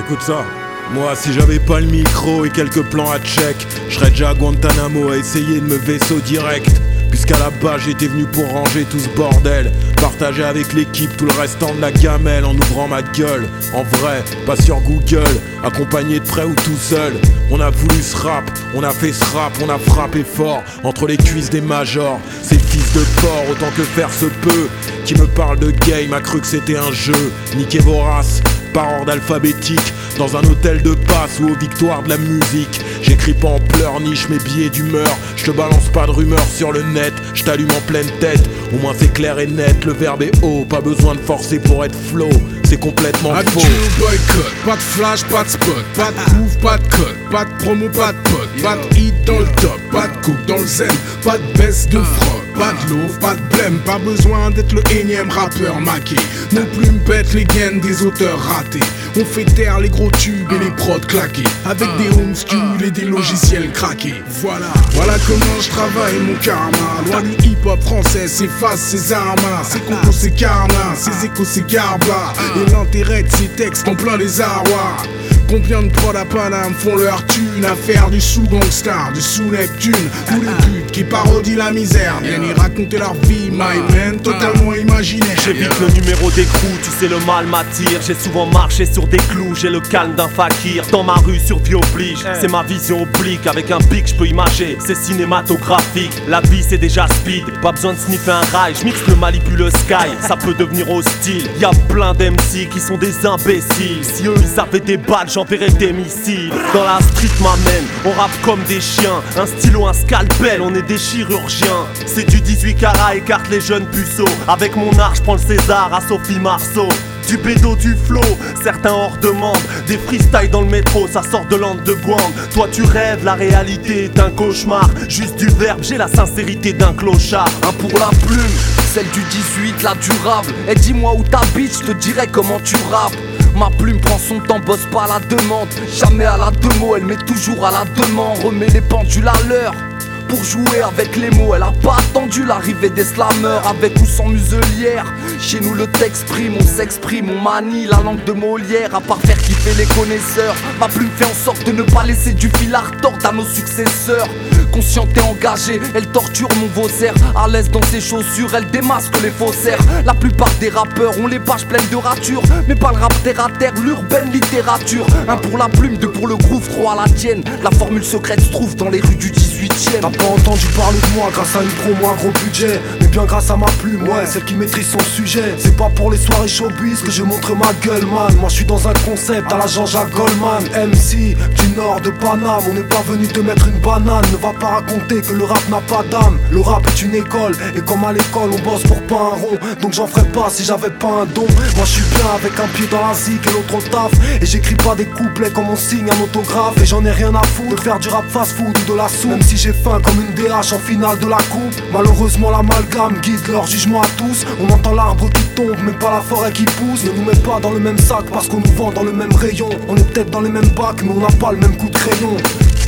écoute ça. Moi, si j'avais pas le micro et quelques plans à check, je serais déjà à Guantanamo à essayer de me vaisseau direct. Puisqu'à la base j'étais venu pour ranger tout ce bordel, partager avec l'équipe tout le restant de la gamelle en ouvrant ma gueule. En vrai, pas sur Google, accompagné de près ou tout seul. On a voulu ce rap, on a fait ce rap, on a frappé fort entre les cuisses des majors. Ces fils de porc, autant que faire se peut, qui me parle de game a cru que c'était un jeu. Niquez vos races, par ordre alphabétique, dans un hôtel de passe ou aux victoires de la musique. J'écris pas en pleurniche mes billets d'humeur, je te balance pas de rumeurs sur le net, je t'allume en pleine tête. Au moins c'est clair et net, le verbe est haut, pas besoin de forcer pour être flow, c'est complètement faux. Adieu boycott, pas de flash, pas de spot, pas de move, pas de code, pas de promo, pas de pote, pas de hit dans le top, pas de coupe dans le zen, pas de baisse de fraude, pas de love, pas de blême, pas besoin d'être le énième rappeur maqué. Nos plumes pètent les gaines des auteurs ratés. On fait taire les gros tubes et les prods claqués, avec des home schools et des logiciels craqués. Voilà comment je travaille mon karma. Loin du hip hop français, s'efface ses armes. Ses compos, ses carnats, ses échos, ses garbas. Et l'intérêt de ces textes en plein les arrois. Combien de prods à Paname font leur thune à faire du sous-gangstar, du sous-Neptune. Tous les putes qui parodient la misère viennent y raconter leur vie, my man, totalement imaginaire. J'évite le numéro d'écrou, tu sais le mal m'attire. J'ai souvent marché sur des clous, j'ai le calme d'un fakir. Dans ma rue, survie oblige, c'est ma vision oblique. Avec un pic, je peux imager, c'est cinématographique. La vie c'est déjà speed, pas besoin de sniffer un rail. J'mixe le Malibu, le sky, ça peut devenir hostile. Y'a plein d'MC qui sont des imbéciles. Si eux ils avaient des balles, j'enverrai des missiles. Dans la street m'amène, on rappe comme des chiens. Un stylo, un scalpel, on est des chirurgiens. C'est du 18 carats, écarte les jeunes puceaux. Avec mon art, j'prends le César à Sophie Marceau. Du bédo, du flow, certains hors demande. Des freestyles dans le métro, ça sort de l'ande de Guand. Toi tu rêves, la réalité est un cauchemar. Juste du verbe, j'ai la sincérité d'un clochard. Un pour la plume, celle du 18, la durable. Et dis-moi où t'habites, je te dirai comment tu rappes. Ma plume prend son temps, bosse pas à la demande. Jamais à la demo, elle met toujours à la demande. Remet les pendules à l'heure pour jouer avec les mots. Elle a pas attendu l'arrivée des slammers, avec ou sans muselière. Chez nous le texte prime, on s'exprime, on manie la langue de Molière. À part faire kiffer les connaisseurs, ma plume fait en sorte de ne pas laisser du fil à retordre à nos successeurs. Consciente et engagée, elle torture mon vaussaire. À l'aise dans ses chaussures, elle démasque les faussaires. La plupart des rappeurs ont les pages pleines de ratures, mais pas le rap terre à terre, l'urbaine littérature. Un pour la plume, deux pour le groove, trois à la tienne. La formule secrète se trouve dans les rues du 18ème. T'as pas entendu parler de moi grâce à une promo, un gros budget, mais bien grâce à ma plume, ouais, celle qui maîtrise son sujet. C'est pas pour les soirées showbiz que je montre ma gueule, man. Moi je suis dans un concept à la Jean-Jacques Goldman. MC du nord de Paname, on n'est pas venu te mettre une banane. Ne va pas raconter que le rap n'a pas d'âme. Le rap est une école, et comme à l'école on bosse pour pas un rond. Donc j'en ferais pas si j'avais pas un don. Moi je suis bien avec un pied dans la zik et l'autre au taf. Et j'écris pas des couplets comme on signe un autographe. Et j'en ai rien à foutre de faire du rap fast food ou de la soupe. Même si j'ai faim comme une DH en finale de la coupe. Malheureusement l'amalgame guide leur jugement à tous. On entend l'arbre qui tombe mais pas la forêt qui pousse. Ne nous met pas dans le même sac parce qu'on nous vend dans le même rayon. On est peut-être dans les mêmes bacs mais on n'a pas le même coup de crayon.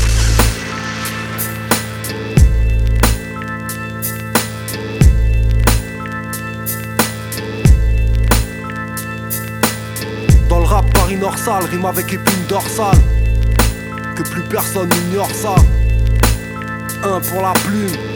Dans le rap Paris Nord-Sale rime avec épine dorsale. Que plus personne n'ignore ça. Un pour la plume.